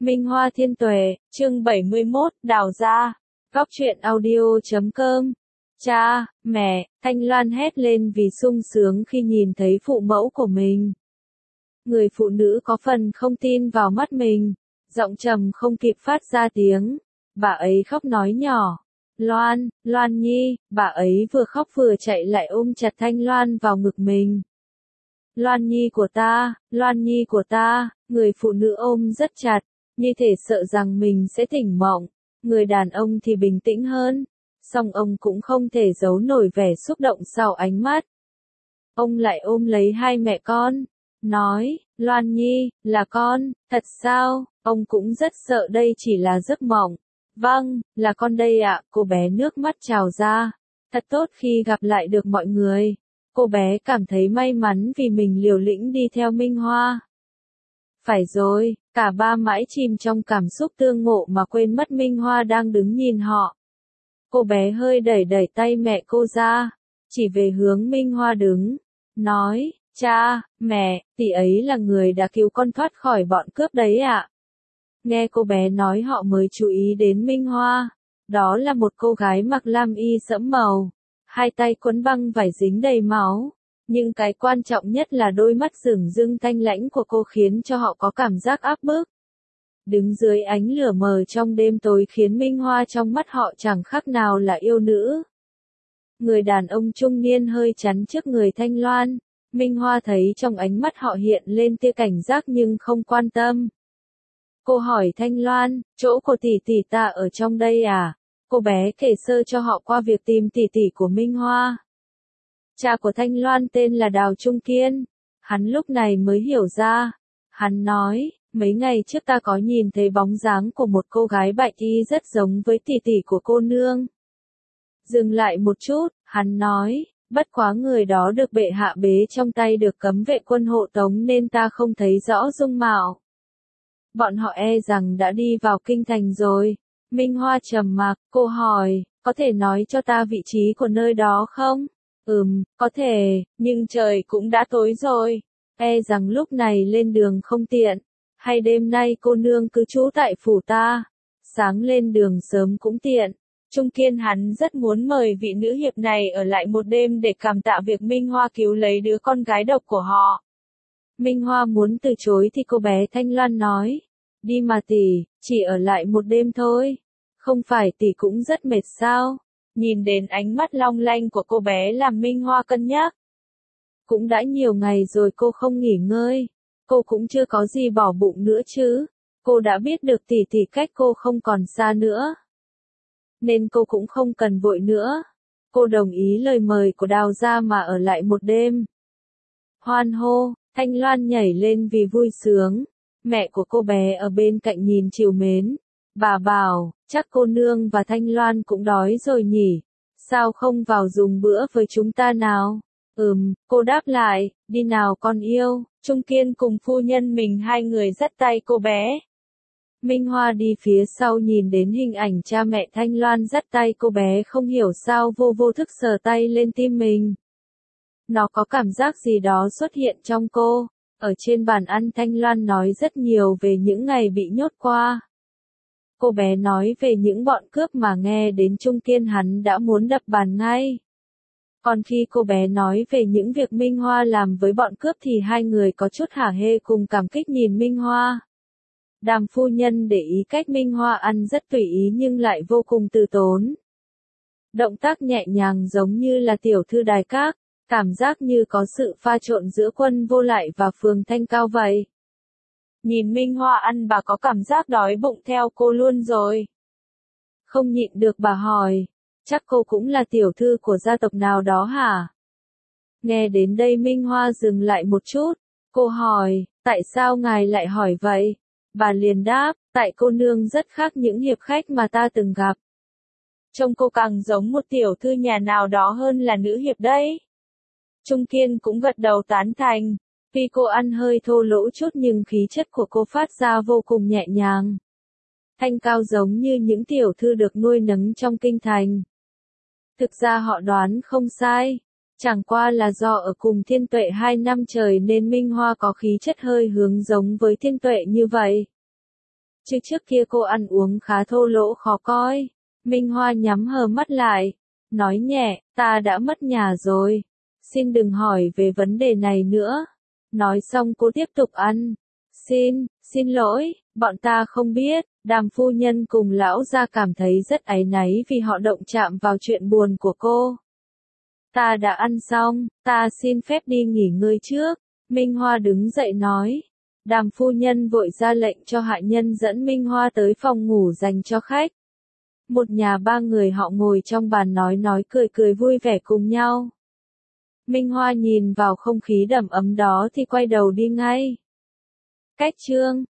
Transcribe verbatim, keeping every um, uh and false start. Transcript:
Minh Hoa Thiên Tuệ, chương bảy mươi mốt, đào ra. Góc truyện audio chấm com. Cha, mẹ, Thanh Loan hét lên vì sung sướng khi nhìn thấy phụ mẫu của mình. Người phụ nữ có phần không tin vào mắt mình, giọng trầm không kịp phát ra tiếng. Bà ấy khóc nói nhỏ. Loan, Loan Nhi, bà ấy vừa khóc vừa chạy lại ôm chặt Thanh Loan vào ngực mình. Loan Nhi của ta, Loan Nhi của ta, người phụ nữ ôm rất chặt, như thể sợ rằng mình sẽ tỉnh mộng. Người đàn ông thì bình tĩnh hơn, song ông cũng không thể giấu nổi vẻ xúc động sau ánh mắt. Ông lại ôm lấy hai mẹ con, nói, Loan Nhi, là con, thật sao? Ông cũng rất sợ đây chỉ là giấc mộng. Vâng, là con đây ạ, cô bé nước mắt trào ra. Thật tốt khi gặp lại được mọi người. Cô bé cảm thấy may mắn vì mình liều lĩnh đi theo Minh Hoa. Phải rồi, cả ba mãi chìm trong cảm xúc tương ngộ mà quên mất Minh Hoa đang đứng nhìn họ. Cô bé hơi đẩy đẩy tay mẹ cô ra, chỉ về hướng Minh Hoa đứng, nói, cha, mẹ, tỷ ấy là người đã cứu con thoát khỏi bọn cướp đấy ạ. Nghe cô bé nói họ mới chú ý đến Minh Hoa. Đó là một cô gái mặc lam y sẫm màu, hai tay quấn băng vải dính đầy máu. Nhưng cái quan trọng nhất là đôi mắt rừng rưng thanh lãnh của cô khiến cho họ có cảm giác áp bức. Đứng dưới ánh lửa mờ trong đêm tối khiến Minh Hoa trong mắt họ chẳng khác nào là yêu nữ. Người đàn ông trung niên hơi chắn trước người Thanh Loan. Minh Hoa thấy trong ánh mắt họ hiện lên tia cảnh giác nhưng không quan tâm. Cô hỏi Thanh Loan, chỗ của tỷ tỷ ta ở trong đây à? Cô bé kể sơ cho họ qua việc tìm tỷ tỷ của Minh Hoa. Cha của Thanh Loan tên là Đào Trung Kiên. Hắn lúc này mới hiểu ra. Hắn nói, mấy ngày trước ta có nhìn thấy bóng dáng của một cô gái bạch y rất giống với tỷ tỷ của cô nương. Dừng lại một chút, hắn nói, bất quá người đó được bệ hạ bế trong tay được cấm vệ quân hộ tống nên ta không thấy rõ dung mạo. Bọn họ e rằng đã đi vào kinh thành rồi. Minh Hoa trầm mặc, cô hỏi, có thể nói cho ta vị trí của nơi đó không? Ừm, có thể, nhưng trời cũng đã tối rồi. E rằng lúc này lên đường không tiện. Hay đêm nay cô nương cứ trú tại phủ ta. Sáng lên đường sớm cũng tiện. Trung Kiên hắn rất muốn mời vị nữ hiệp này ở lại một đêm để cảm tạ việc Minh Hoa cứu lấy đứa con gái độc của họ. Minh Hoa muốn từ chối thì cô bé Thanh Loan nói, đi mà tỷ, chỉ ở lại một đêm thôi. Không phải tỷ cũng rất mệt sao? Nhìn đến ánh mắt long lanh của cô bé làm Minh Hoa cân nhắc. Cũng đã nhiều ngày rồi cô không nghỉ ngơi. Cô cũng chưa có gì bỏ bụng nữa chứ. Cô đã biết được tỷ tỷ cách cô không còn xa nữa. Nên cô cũng không cần vội nữa. Cô đồng ý lời mời của Đào gia mà ở lại một đêm. Hoan hô, Thanh Loan nhảy lên vì vui sướng. Mẹ của cô bé ở bên cạnh nhìn trìu mến. Bà bảo, chắc cô nương và Thanh Loan cũng đói rồi nhỉ. Sao không vào dùng bữa với chúng ta nào? Ừm, cô đáp lại, đi nào con yêu. Trung Kiên cùng phu nhân mình hai người dắt tay cô bé. Minh Hoa đi phía sau nhìn đến hình ảnh cha mẹ Thanh Loan dắt tay cô bé không hiểu sao vô vô thức sờ tay lên tim mình. Nó có cảm giác gì đó xuất hiện trong cô. Ở trên bàn ăn Thanh Loan nói rất nhiều về những ngày bị nhốt qua. Cô bé nói về những bọn cướp mà nghe đến Trung Kiên hắn đã muốn đập bàn ngay. Còn khi cô bé nói về những việc Minh Hoa làm với bọn cướp thì hai người có chút hả hê cùng cảm kích nhìn Minh Hoa. Đàm phu nhân để ý cách Minh Hoa ăn rất tùy ý nhưng lại vô cùng từ tốn. Động tác nhẹ nhàng giống như là tiểu thư đài các, cảm giác như có sự pha trộn giữa Quân Vô Lại và Phường Thanh Cao vậy. Nhìn Minh Hoa ăn bà có cảm giác đói bụng theo cô luôn rồi. Không nhịn được bà hỏi, chắc cô cũng là tiểu thư của gia tộc nào đó hả? Nghe đến đây Minh Hoa dừng lại một chút, cô hỏi, tại sao ngài lại hỏi vậy? Bà liền đáp, tại cô nương rất khác những hiệp khách mà ta từng gặp. Trông cô càng giống một tiểu thư nhà nào đó hơn là nữ hiệp đấy. Trung Kiên cũng gật đầu tán thành. Tuy cô ăn hơi thô lỗ chút nhưng khí chất của cô phát ra vô cùng nhẹ nhàng. Thanh cao giống như những tiểu thư được nuôi nấng trong kinh thành. Thực ra họ đoán không sai. Chẳng qua là do ở cùng Thiên Tuệ hai năm trời nên Minh Hoa có khí chất hơi hướng giống với Thiên Tuệ như vậy. chứ trước kia cô ăn uống khá thô lỗ khó coi. Minh Hoa nhắm hờ mắt lại, nói nhẹ, ta đã mất nhà rồi. Xin đừng hỏi về vấn đề này nữa. Nói xong cô tiếp tục ăn. Xin, xin lỗi, bọn ta không biết. Đàm phu nhân cùng lão gia cảm thấy rất áy náy vì họ động chạm vào chuyện buồn của cô. Ta đã ăn xong, ta xin phép đi nghỉ ngơi trước. Minh Hoa đứng dậy nói. Đàm phu nhân vội ra lệnh cho hạ nhân dẫn Minh Hoa tới phòng ngủ dành cho khách. Một nhà ba người họ ngồi trong bàn nói nói cười cười vui vẻ cùng nhau. Minh Hoa nhìn vào không khí đầm ấm đó thì quay đầu đi ngay. Cách chương